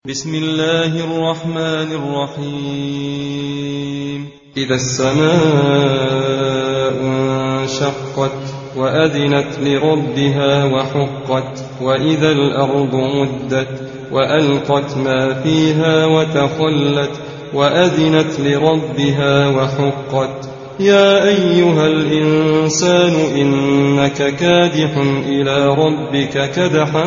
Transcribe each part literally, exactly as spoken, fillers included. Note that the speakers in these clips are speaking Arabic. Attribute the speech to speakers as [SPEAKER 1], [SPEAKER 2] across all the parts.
[SPEAKER 1] بسم الله الرحمن الرحيم إذا السماء انشقت وأذنت لربها وحقت وإذا الأرض مدت وألقت ما فيها وتخلت وأذنت لربها وحقت يا أيها الإنسان إنك كادح إلى ربك كدحا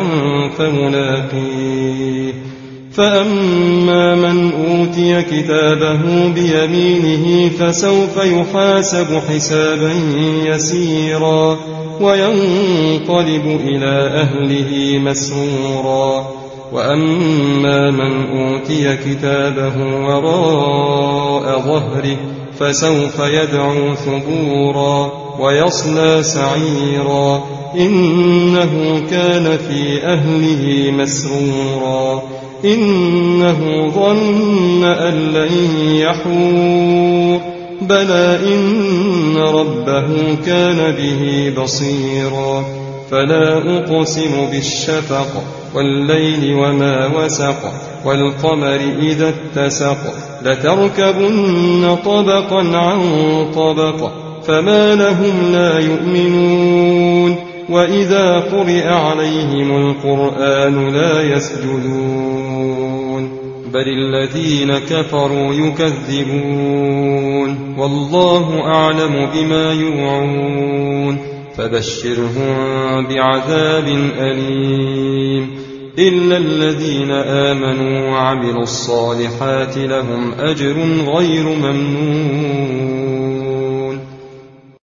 [SPEAKER 1] فملاقيه فأما من أوتي كتابه بيمينه فسوف يحاسب حسابا يسيرا وينقلب إلى أهله مسرورا وأما من أوتي كتابه وراء ظهره فسوف يدعو ثبورا ويصلى سعيرا إنه كان في أهله مسرورا إنه ظن أن لن يحور بلى إن ربه كان به بصيرا فلا أقسم بالشفق والليل وما وسق والقمر إذا اتسق لتركبن طبقا عن طبق فما لهم لا يؤمنون وإذا قرئ عليهم القرآن لا يسجدون بل الذين كفروا يكذبون والله أعلم بما يوعون فبشرهم بعذاب أليم إلا الذين آمنوا وعملوا الصالحات لهم أجر غير ممنون.